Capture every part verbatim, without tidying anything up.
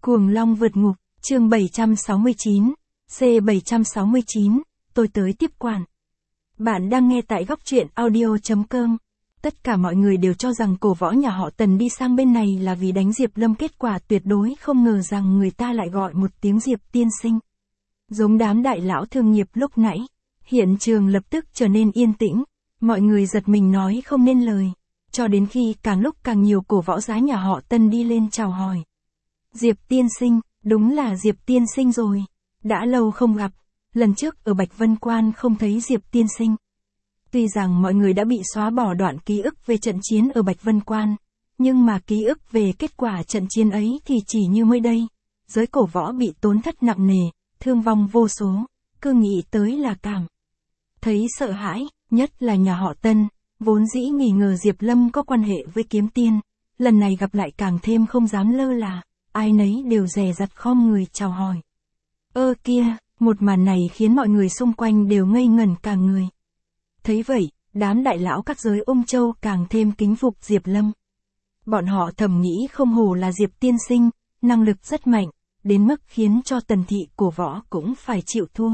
Cuồng Long vượt ngục, chương bảy trăm sáu mươi chín, C bảy trăm sáu mươi chín, tôi tới tiếp quản. Bạn đang nghe tại góc truyện audio chấm com. Tất cả mọi người đều cho rằng cổ võ nhà họ Tần đi sang bên này là vì đánh Diệp Lâm, kết quả tuyệt đối không ngờ rằng người ta lại gọi một tiếng Diệp tiên sinh. Giống đám đại lão thương nghiệp lúc nãy, hiện trường lập tức trở nên yên tĩnh, mọi người giật mình nói không nên lời, cho đến khi càng lúc càng nhiều cổ võ giá nhà họ Tân đi lên chào hỏi. Diệp tiên sinh, đúng là Diệp tiên sinh rồi, đã lâu không gặp, lần trước ở Bạch Vân Quan không thấy Diệp tiên sinh. Tuy rằng mọi người đã bị xóa bỏ đoạn ký ức về trận chiến ở Bạch Vân Quan, nhưng mà ký ức về kết quả trận chiến ấy thì chỉ như mới đây, giới cổ võ bị tổn thất nặng nề, thương vong vô số, cứ nghĩ tới là cảm thấy sợ hãi, nhất là nhà họ Tân, vốn dĩ nghi ngờ Diệp Lâm có quan hệ với kiếm tiên, lần này gặp lại càng thêm không dám lơ là, ai nấy đều dè dặt khom người chào hỏi. Ơ kia, một màn này khiến mọi người xung quanh đều ngây ngẩn cả người. Thấy vậy, đám đại lão các giới Ung Châu càng thêm kính phục Diệp Lâm. Bọn họ thầm nghĩ không hổ là Diệp tiên sinh, năng lực rất mạnh, đến mức khiến cho Tần thị cổ võ cũng phải chịu thua.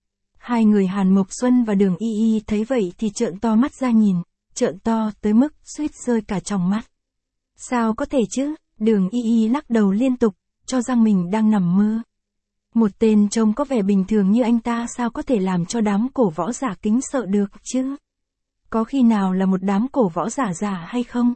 Hai người Hàn Mộc Xuân và Đường Y Y thấy vậy thì trợn to mắt ra nhìn, trợn to tới mức suýt rơi cả tròng mắt. Sao có thể chứ? Đường Y Y lắc đầu liên tục, cho rằng mình đang nằm mơ. Một tên trông có vẻ bình thường như anh ta sao có thể làm cho đám cổ võ giả kính sợ được chứ? Có khi nào là một đám cổ võ giả giả hay không?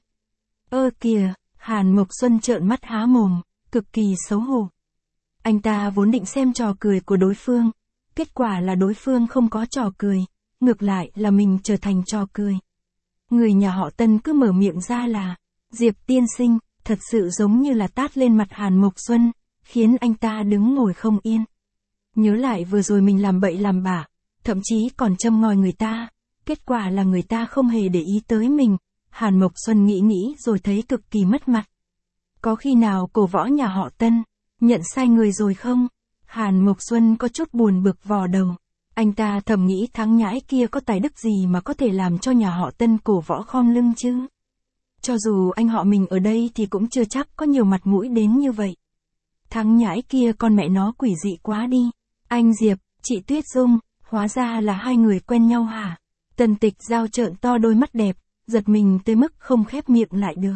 Ơ kìa, Hàn Mộc Xuân trợn mắt há mồm, cực kỳ xấu hổ. Anh ta vốn định xem trò cười của đối phương, kết quả là đối phương không có trò cười, ngược lại là mình trở thành trò cười. Người nhà họ Tân cứ mở miệng ra là, Diệp tiên sinh, thật sự giống như là tát lên mặt Hàn Mộc Xuân, khiến anh ta đứng ngồi không yên. Nhớ lại vừa rồi mình làm bậy làm bạ, thậm chí còn châm ngòi người ta, kết quả là người ta không hề để ý tới mình, Hàn Mộc Xuân nghĩ nghĩ rồi thấy cực kỳ mất mặt. Có khi nào cổ võ nhà họ Tân nhận sai người rồi không? Hàn Mộc Xuân có chút buồn bực vò đầu. Anh ta thầm nghĩ thằng nhãi kia có tài đức gì mà có thể làm cho nhà họ Tân cổ võ khom lưng chứ? Cho dù anh họ mình ở đây thì cũng chưa chắc có nhiều mặt mũi đến như vậy. Thằng nhãi kia con mẹ nó quỷ dị quá đi. Anh Diệp, chị Tuyết Dung, hóa ra là hai người quen nhau hả? Tần Tịch Giao trợn to đôi mắt đẹp, giật mình tới mức không khép miệng lại được.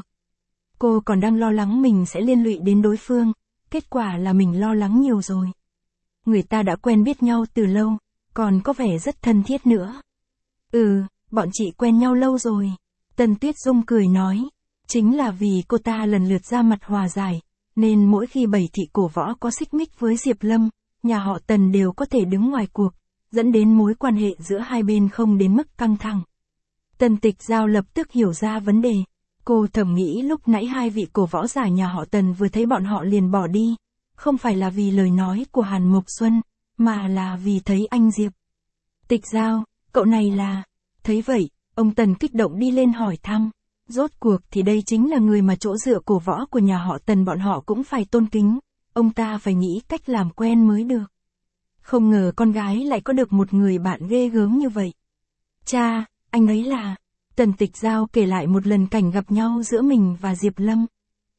Cô còn đang lo lắng mình sẽ liên lụy đến đối phương, kết quả là mình lo lắng nhiều rồi. Người ta đã quen biết nhau từ lâu, còn có vẻ rất thân thiết nữa. Ừ, bọn chị quen nhau lâu rồi. Tần Tuyết Dung cười nói, chính là vì cô ta lần lượt ra mặt hòa giải, nên mỗi khi bảy thị cổ võ có xích mích với Diệp Lâm, nhà họ Tần đều có thể đứng ngoài cuộc, dẫn đến mối quan hệ giữa hai bên không đến mức căng thẳng. Tần Tịch Giao lập tức hiểu ra vấn đề. Cô thầm nghĩ lúc nãy hai vị cổ võ giả nhà họ Tần vừa thấy bọn họ liền bỏ đi, không phải là vì lời nói của Hàn Mộc Xuân, mà là vì thấy anh Diệp. Tịch Giao, cậu này là... Thấy vậy, ông Tần kích động đi lên hỏi thăm. Rốt cuộc thì đây chính là người mà chỗ dựa cổ võ của nhà họ Tần bọn họ cũng phải tôn kính, ông ta phải nghĩ cách làm quen mới được. Không ngờ con gái lại có được một người bạn ghê gớm như vậy. Cha, anh ấy là... Tần Tịch Giao kể lại một lần cảnh gặp nhau giữa mình và Diệp Lâm.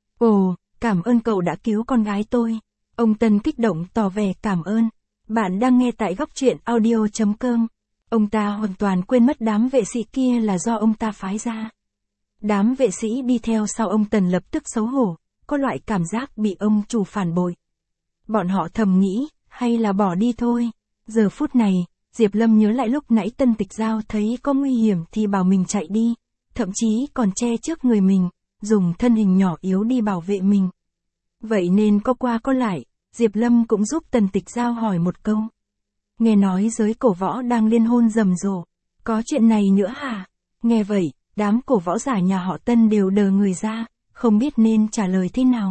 Ồ, cảm ơn cậu đã cứu con gái tôi. Ông Tần kích động tỏ vẻ cảm ơn. Bạn đang nghe tại góc truyện audio chấm com. Ông ta hoàn toàn quên mất đám vệ sĩ kia là do ông ta phái ra. Đám vệ sĩ đi theo sau ông Tần lập tức xấu hổ, có loại cảm giác bị ông chủ phản bội. Bọn họ thầm nghĩ, hay là bỏ đi thôi. Giờ phút này, Diệp Lâm nhớ lại lúc nãy Tần Tịch Giao thấy có nguy hiểm thì bảo mình chạy đi, thậm chí còn che trước người mình, dùng thân hình nhỏ yếu đi bảo vệ mình. Vậy nên có qua có lại, Diệp Lâm cũng giúp Tần Tịch Giao hỏi một câu. Nghe nói giới cổ võ đang liên hôn rầm rộ, có chuyện này nữa hả? Nghe vậy, đám cổ võ giả nhà họ Tân đều đờ người ra, không biết nên trả lời thế nào.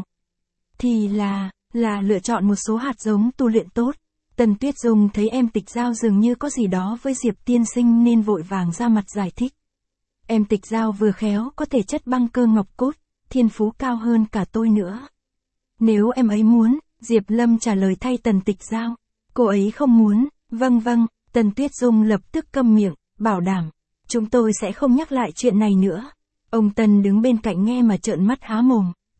Thì là, là lựa chọn một số hạt giống tu luyện tốt. Tần Tuyết Dung thấy em Tịch Giao dường như có gì đó với Diệp tiên sinh nên vội vàng ra mặt giải thích. Em Tịch Giao vừa khéo có thể chất băng cơ ngọc cốt, thiên phú cao hơn cả tôi nữa. Nếu em ấy muốn, Diệp Lâm trả lời thay Tần Tịch Giao. Cô ấy không muốn, vâng vâng, Tần Tuyết Dung lập tức câm miệng, bảo đảm. Chúng tôi sẽ không nhắc lại chuyện này nữa. Ông Tần đứng bên cạnh nghe mà trợn mắt há mồm,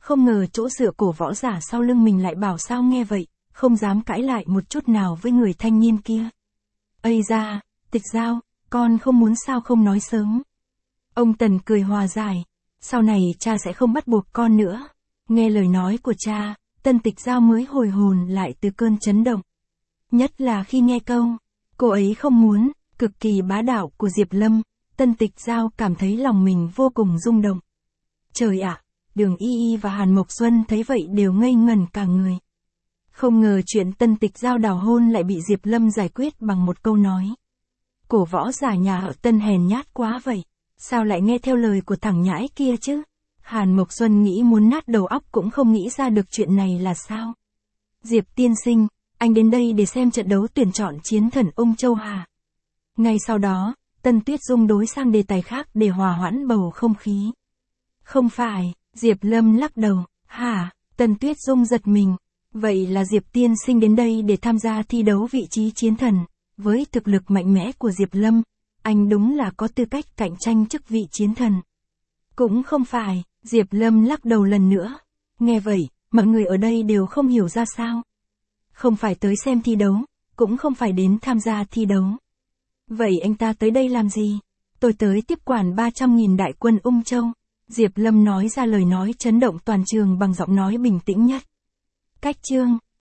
Không ngờ chỗ dựa cổ võ giả sau lưng mình lại bảo sao nghe vậy, không dám cãi lại một chút nào với người thanh niên kia. Ây da, Tịch Giao, con không muốn sao không nói sớm. Ông Tần cười hòa giải, sau này cha sẽ không bắt buộc con nữa. Nghe lời nói của cha, Tân Tịch Giao mới hồi hồn lại từ cơn chấn động. Nhất là khi nghe câu, cô ấy không muốn, cực kỳ bá đạo của Diệp Lâm, Tân Tịch Giao cảm thấy lòng mình vô cùng rung động. Trời ạ, Đường Y Y và Hàn Mộc Xuân thấy vậy đều ngây ngẩn cả người. Không ngờ chuyện Tân Tịch Giao đào hôn lại bị Diệp Lâm giải quyết bằng một câu nói. Cổ võ giả nhà họ Tân hèn nhát quá vậy, sao lại nghe theo lời của thằng nhãi kia chứ? Hàn Mộc Xuân nghĩ muốn nát đầu óc cũng không nghĩ ra được chuyện này là sao. Diệp tiên sinh, anh đến đây để xem trận đấu tuyển chọn chiến thần Ung Châu hả? Ngay sau đó, Tân Tuyết Dung đối sang đề tài khác để hòa hoãn bầu không khí. Không phải, Diệp Lâm lắc đầu, hả? Tân Tuyết Dung giật mình. Vậy là Diệp tiên sinh đến đây để tham gia thi đấu vị trí chiến thần. Với thực lực mạnh mẽ của Diệp Lâm, anh đúng là có tư cách cạnh tranh chức vị chiến thần. Cũng không phải, Diệp Lâm lắc đầu lần nữa. Nghe vậy, mọi người ở đây đều không hiểu ra sao. Không phải tới xem thi đấu, cũng không phải đến tham gia thi đấu. Vậy anh ta tới đây làm gì? Tôi tới tiếp quản ba trăm nghìn đại quân Ung Châu. Diệp Lâm nói ra lời nói chấn động toàn trường bằng giọng nói bình tĩnh nhất. Cách chương